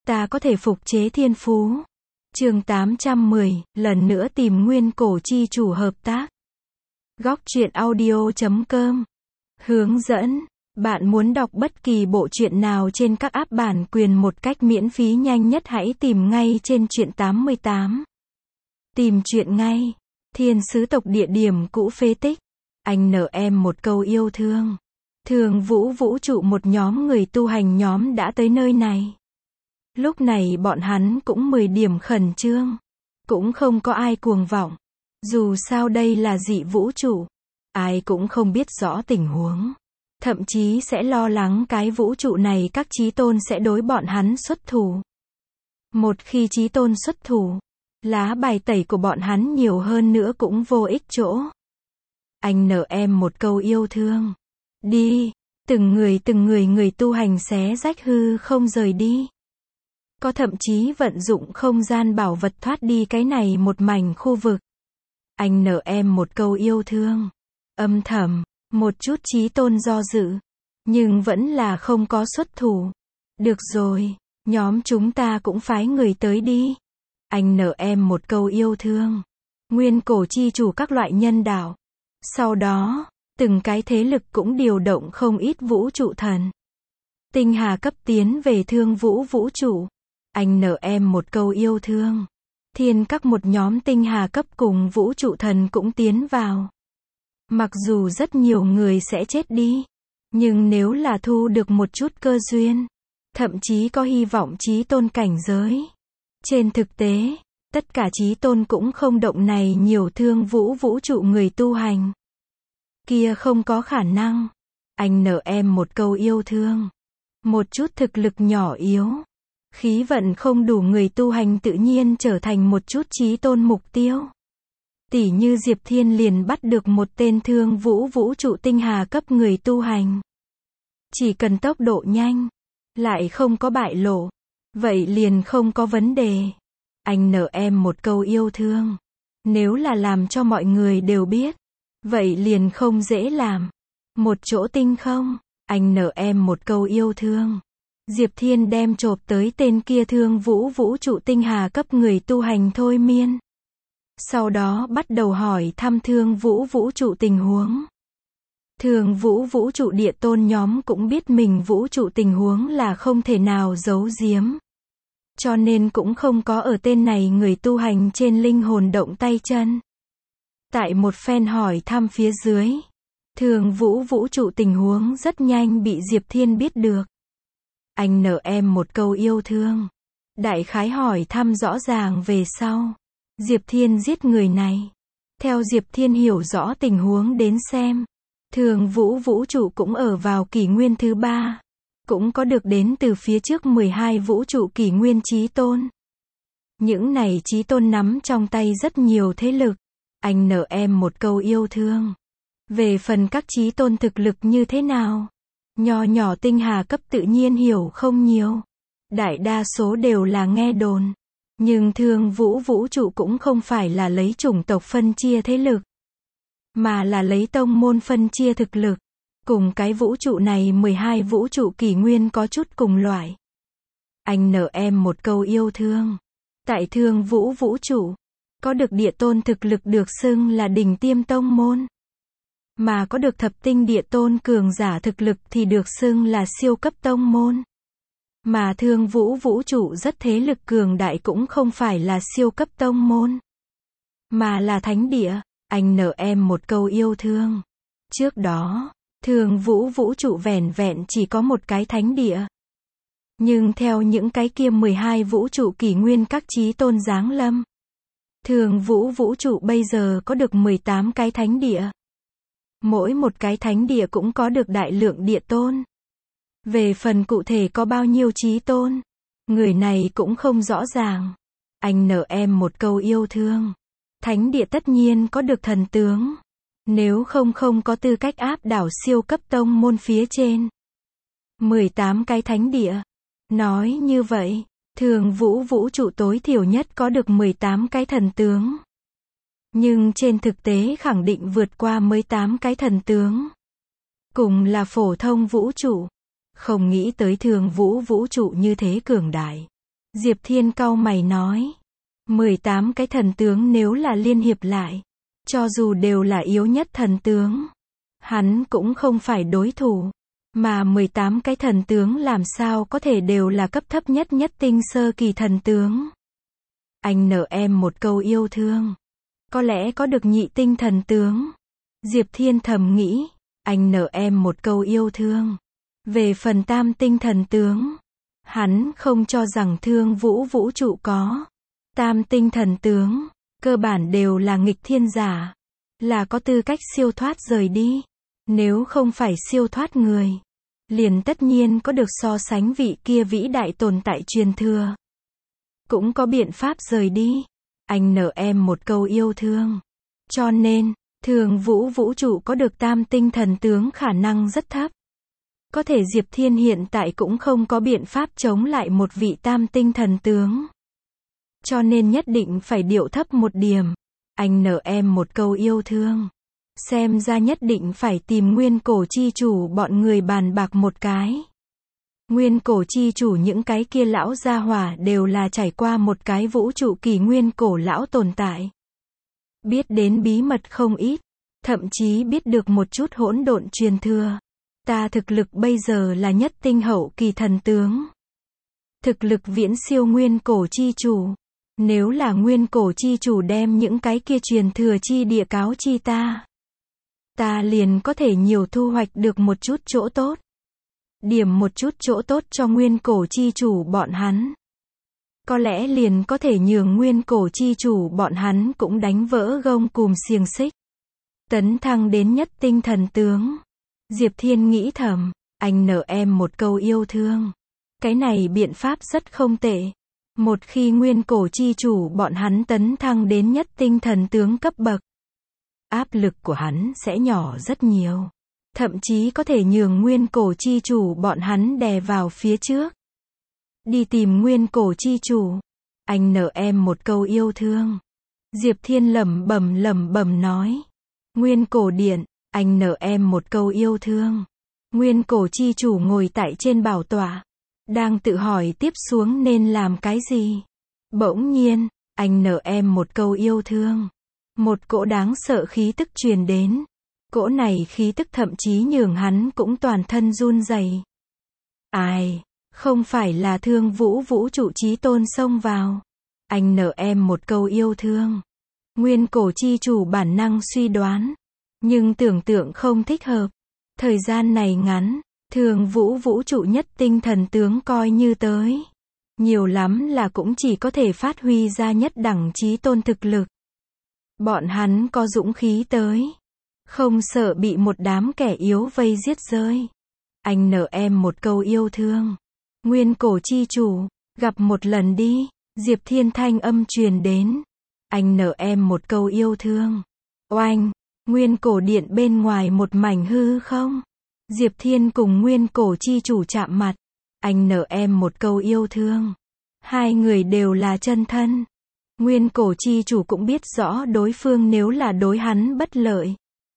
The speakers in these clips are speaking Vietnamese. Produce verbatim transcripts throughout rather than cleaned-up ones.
ta có thể phục chế thiên phú. Chương tám trăm mười, lần nữa tìm nguyên cổ chi chủ hợp tác. Góc truyện audio chấm com. Hướng dẫn. Bạn muốn đọc bất kỳ bộ truyện nào trên các app bản quyền một cách miễn phí nhanh nhất hãy tìm ngay trên truyện tám mươi tám. Tìm truyện ngay. Thiên sứ tộc địa điểm cũ phế tích. Anh nợ em một câu yêu thương. Thường vũ vũ trụ một nhóm người tu hành nhóm đã tới nơi này. Lúc này bọn hắn cũng mười điểm khẩn trương. Cũng không có ai cuồng vọng. Dù sao đây là dị vũ trụ. Ai cũng không biết rõ tình huống. Thậm chí sẽ lo lắng cái vũ trụ này các chí tôn sẽ đối bọn hắn xuất thủ. Một khi chí tôn xuất thủ, lá bài tẩy của bọn hắn nhiều hơn nữa cũng vô ích chỗ. Anh nợ em một câu yêu thương. Đi, từng người từng người người tu hành xé rách hư không rời đi. Có thậm chí vận dụng không gian bảo vật thoát đi cái này một mảnh khu vực. Anh nợ em một câu yêu thương. Âm thầm, một chút chí tôn do dự. Nhưng vẫn là không có xuất thủ. Được rồi, nhóm chúng ta cũng phái người tới đi. Anh nợ em một câu yêu thương. Nguyên cổ chi chủ các loại nhân đạo. Sau đó, từng cái thế lực cũng điều động không ít vũ trụ thần. Tinh hà cấp tiến về thương vũ vũ trụ. Anh nợ em một câu yêu thương. Thiên các một nhóm tinh hà cấp cùng vũ trụ thần cũng tiến vào. Mặc dù rất nhiều người sẽ chết đi. Nhưng nếu là thu được một chút cơ duyên. Thậm chí có hy vọng chí tôn cảnh giới. Trên thực tế, tất cả chí tôn cũng không động này nhiều thương vũ vũ trụ người tu hành. Kia không có khả năng. Anh nợ em một câu yêu thương. Một chút thực lực nhỏ yếu. Khí vận không đủ người tu hành tự nhiên trở thành một chút chí tôn mục tiêu. Tỷ như Diệp Thiên liền bắt được một tên thương vũ vũ trụ tinh hà cấp người tu hành. Chỉ cần tốc độ nhanh, lại không có bại lộ. Vậy liền không có vấn đề. Anh nợ em một câu yêu thương. Nếu là làm cho mọi người đều biết, vậy liền không dễ làm. Một chỗ tinh không, anh nợ em một câu yêu thương. Diệp Thiên đem chộp tới tên kia thương vũ vũ trụ tinh hà cấp người tu hành thôi miên. Sau đó bắt đầu hỏi thăm thương vũ vũ trụ tình huống. Thương vũ vũ trụ địa tôn nhóm cũng biết mình vũ trụ tình huống là không thể nào giấu giếm. Cho nên cũng không có ở tên này người tu hành trên linh hồn động tay chân. Tại một phen hỏi thăm phía dưới, thương vũ vũ trụ tình huống rất nhanh bị Diệp Thiên biết được. Anh nợ em một câu yêu thương. Đại khái hỏi thăm rõ ràng về sau. Diệp Thiên giết người này. Theo Diệp Thiên hiểu rõ tình huống đến xem. Thương vũ vũ trụ cũng ở vào kỷ nguyên thứ ba. Cũng có được đến từ phía trước mười hai vũ trụ kỷ nguyên chí tôn. Những này chí tôn nắm trong tay rất nhiều thế lực. Anh nợ em một câu yêu thương. Về phần các chí tôn thực lực như thế nào? Nho nhỏ tinh hà cấp tự nhiên hiểu không nhiều. Đại đa số đều là nghe đồn. Nhưng thương vũ vũ trụ cũng không phải là lấy chủng tộc phân chia thế lực. Mà là lấy tông môn phân chia thực lực. Cùng cái vũ trụ này mười hai vũ trụ kỷ nguyên có chút cùng loại. Anh nợ em một câu yêu thương. Tại thương vũ vũ trụ, có được địa tôn thực lực được xưng là đỉnh tiêm tông môn. Mà có được thập tinh địa tôn cường giả thực lực thì được xưng là siêu cấp tông môn. Mà thương vũ vũ trụ rất thế lực cường đại cũng không phải là siêu cấp tông môn. Mà là thánh địa. Anh nợ em một câu yêu thương. Trước đó, thương vũ vũ trụ vẻn vẹn chỉ có một cái thánh địa. Nhưng theo những cái kia mười hai vũ trụ kỷ nguyên các chí tôn giáng lâm. Thương vũ vũ trụ bây giờ có được mười tám cái thánh địa. Mỗi một cái thánh địa cũng có được đại lượng địa tôn. Về phần cụ thể có bao nhiêu chí tôn, người này cũng không rõ ràng. Anh nợ em một câu yêu thương. Thánh địa tất nhiên có được thần tướng. Nếu không không có tư cách áp đảo siêu cấp tông môn phía trên. mười tám cái thánh địa. Nói như vậy, thương vũ vũ trụ tối thiểu nhất có được mười tám cái thần tướng. Nhưng trên thực tế khẳng định vượt qua mười tám cái thần tướng. Cùng là phổ thông vũ trụ. Không nghĩ tới thương vũ vũ trụ như thế cường đại. Diệp Thiên cau mày nói. mười tám cái thần tướng nếu là liên hiệp lại, cho dù đều là yếu nhất thần tướng, hắn cũng không phải đối thủ. Mà mười tám cái thần tướng làm sao có thể đều là cấp thấp nhất nhất tinh sơ kỳ thần tướng. Anh nợ em một câu yêu thương. Có lẽ có được nhị tinh thần tướng. Diệp Thiên thầm nghĩ. Anh nợ em một câu yêu thương. Về phần tam tinh thần tướng, hắn không cho rằng Thương Vũ vũ trụ có. Tam tinh thần tướng, cơ bản đều là nghịch thiên giả. Là có tư cách siêu thoát rời đi. Nếu không phải siêu thoát người, liền tất nhiên có được so sánh vị kia vĩ đại tồn tại truyền thừa. Cũng có biện pháp rời đi. Anh nợ em một câu yêu thương. Cho nên, Thương Vũ vũ trụ có được tam tinh thần tướng khả năng rất thấp. Có thể Diệp Thiên hiện tại cũng không có biện pháp chống lại một vị tam tinh thần tướng. Cho nên nhất định phải điệu thấp một điểm. Anh nợ em một câu yêu thương. Xem ra nhất định phải tìm nguyên cổ chi chủ bọn người bàn bạc một cái. Nguyên cổ chi chủ những cái kia lão gia hỏa đều là trải qua một cái vũ trụ kỳ nguyên cổ lão tồn tại. Biết đến bí mật không ít, thậm chí biết được một chút hỗn độn truyền thừa. Ta thực lực bây giờ là nhất tinh hậu kỳ thần tướng. Thực lực viễn siêu nguyên cổ chi chủ. Nếu là nguyên cổ chi chủ đem những cái kia truyền thừa chi địa cáo chi ta, ta liền có thể nhiều thu hoạch được một chút chỗ tốt. Điểm một chút chỗ tốt cho nguyên cổ chi chủ bọn hắn. Có lẽ liền có thể nhường nguyên cổ chi chủ bọn hắn cũng đánh vỡ gông cùm xiềng xích. Tấn thăng đến nhất tinh thần tướng. Diệp Thiên nghĩ thầm, anh nợ em một câu yêu thương. Cái này biện pháp rất không tệ. Một khi nguyên cổ chi chủ bọn hắn tấn thăng đến nhất tinh thần tướng cấp bậc, áp lực của hắn sẽ nhỏ rất nhiều. Thậm chí có thể nhường nguyên cổ chi chủ bọn hắn đè vào phía trước. Đi tìm nguyên cổ chi chủ. Anh nợ em một câu yêu thương. Diệp Thiên lẩm bẩm lẩm bẩm nói. Nguyên cổ điện, anh nợ em một câu yêu thương. Nguyên cổ chi chủ ngồi tại trên bảo tọa, đang tự hỏi tiếp xuống nên làm cái gì. Bỗng nhiên, anh nợ em một câu yêu thương. Một cỗ đáng sợ khí tức truyền đến. Cỗ này khí tức thậm chí nhường hắn cũng toàn thân run rẩy. Ai, không phải là Thương Vũ vũ trụ chí tôn xông vào. Anh nợ em một câu yêu thương. Nguyên cổ chi chủ bản năng suy đoán, nhưng tưởng tượng không thích hợp. Thời gian này ngắn, Thương Vũ vũ trụ nhất tinh thần tướng coi như tới, nhiều lắm là cũng chỉ có thể phát huy ra nhất đẳng chí tôn thực lực. Bọn hắn có dũng khí tới, không sợ bị một đám kẻ yếu vây giết rơi. Anh nợ em một câu yêu thương. Nguyên cổ chi chủ, gặp một lần đi. Diệp Thiên thanh âm truyền đến. Anh nợ em một câu yêu thương. Oanh, nguyên cổ điện bên ngoài một mảnh hư không. Diệp Thiên cùng nguyên cổ chi chủ chạm mặt. Anh nợ em một câu yêu thương. Hai người đều là chân thân. Nguyên cổ chi chủ cũng biết rõ đối phương nếu là đối hắn bất lợi,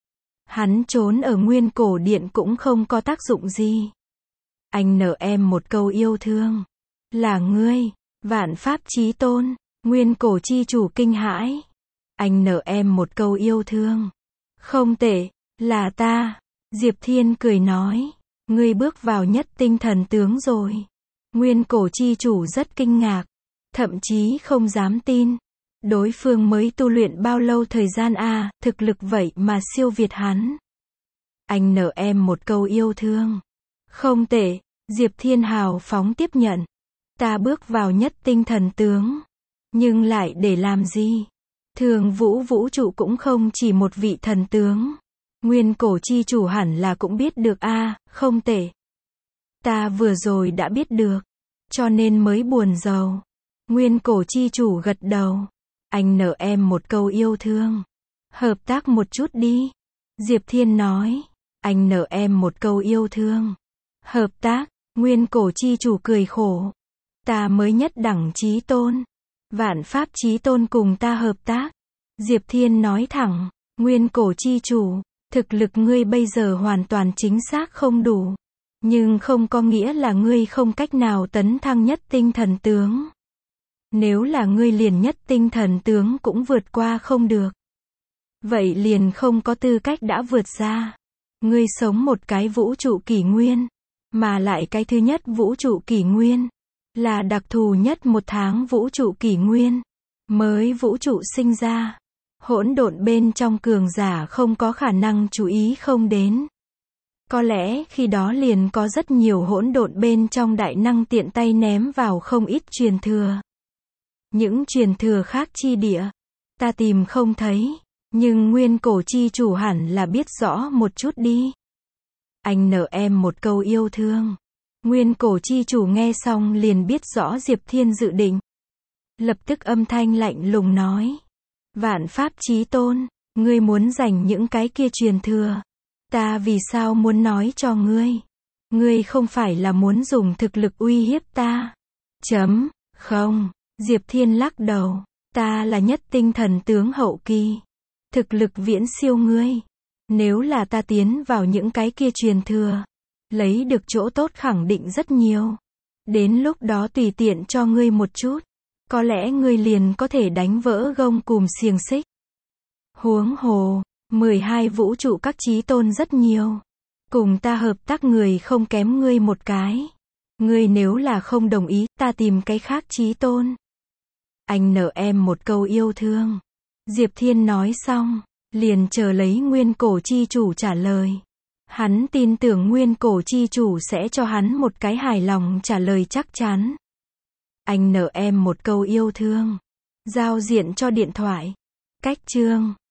hắn trốn ở nguyên cổ điện cũng không có tác dụng gì. Anh nợ em một câu yêu thương. Là ngươi, vạn pháp chí tôn. Nguyên cổ chi chủ kinh hãi. Anh nợ em một câu yêu thương. Không tệ, là ta. Diệp Thiên cười nói. Ngươi bước vào nhất tinh thần tướng rồi. Nguyên cổ chi chủ rất kinh ngạc. Thậm chí không dám tin. Đối phương mới tu luyện bao lâu thời gian à, thực lực vậy mà siêu việt hắn. Anh nợ em một câu yêu thương. Không tệ, Diệp Thiên hào phóng tiếp nhận. Ta bước vào nhất tinh thần tướng. Nhưng lại để làm gì? Thương Vũ vũ trụ cũng không chỉ một vị thần tướng. Nguyên cổ chi chủ hẳn là cũng biết được a, à, không tệ. Ta vừa rồi đã biết được, cho nên mới buồn rầu. Nguyên cổ chi chủ gật đầu. Anh nợ em một câu yêu thương. Hợp tác một chút đi. Diệp Thiên nói. Anh nợ em một câu yêu thương. Hợp tác. Nguyên cổ chi chủ cười khổ. Ta mới nhất đẳng chí tôn. Vạn pháp chí tôn cùng ta hợp tác. Diệp Thiên nói thẳng. Nguyên cổ chi chủ, thực lực ngươi bây giờ hoàn toàn chính xác không đủ. Nhưng không có nghĩa là ngươi không cách nào tấn thăng nhất tinh thần tướng. Nếu là ngươi liền nhất tinh thần tướng cũng vượt qua không được. Vậy liền không có tư cách đã vượt ra. Ngươi sống một cái vũ trụ kỷ nguyên. Mà lại cái thứ nhất vũ trụ kỷ nguyên. Là đặc thù nhất một tháng vũ trụ kỷ nguyên. Mới vũ trụ sinh ra. Hỗn độn bên trong cường giả không có khả năng chú ý không đến. Có lẽ khi đó liền có rất nhiều hỗn độn bên trong đại năng tiện tay ném vào không ít truyền thừa. Những truyền thừa khác chi địa. Ta tìm không thấy. Nhưng nguyên cổ chi chủ hẳn là biết rõ một chút đi. Anh nợ em một câu yêu thương. Nguyên cổ chi chủ nghe xong liền biết rõ Diệp Thiên dự định. Lập tức âm thanh lạnh lùng nói. Vạn pháp chí tôn, ngươi muốn giành những cái kia truyền thừa. Ta vì sao muốn nói cho ngươi? Ngươi không phải là muốn dùng thực lực uy hiếp ta. Chấm, không, Diệp Thiên lắc đầu. Ta là nhất tinh thần tướng hậu kỳ. Thực lực viễn siêu ngươi. Nếu là ta tiến vào những cái kia truyền thừa, lấy được chỗ tốt khẳng định rất nhiều. Đến lúc đó tùy tiện cho ngươi một chút. Có lẽ ngươi liền có thể đánh vỡ gông cùm xiềng xích. Huống hồ, mười hai vũ trụ các chí tôn rất nhiều. Cùng ta hợp tác người không kém ngươi một cái. Ngươi nếu là không đồng ý, ta tìm cái khác chí tôn. Anh nợ em một câu yêu thương. Diệp Thiên nói xong, liền chờ lấy nguyên cổ chi chủ trả lời. Hắn tin tưởng nguyên cổ chi chủ sẽ cho hắn một cái hài lòng trả lời chắc chắn. Anh nợ em một câu yêu thương. Giao diện cho điện thoại. Cách chương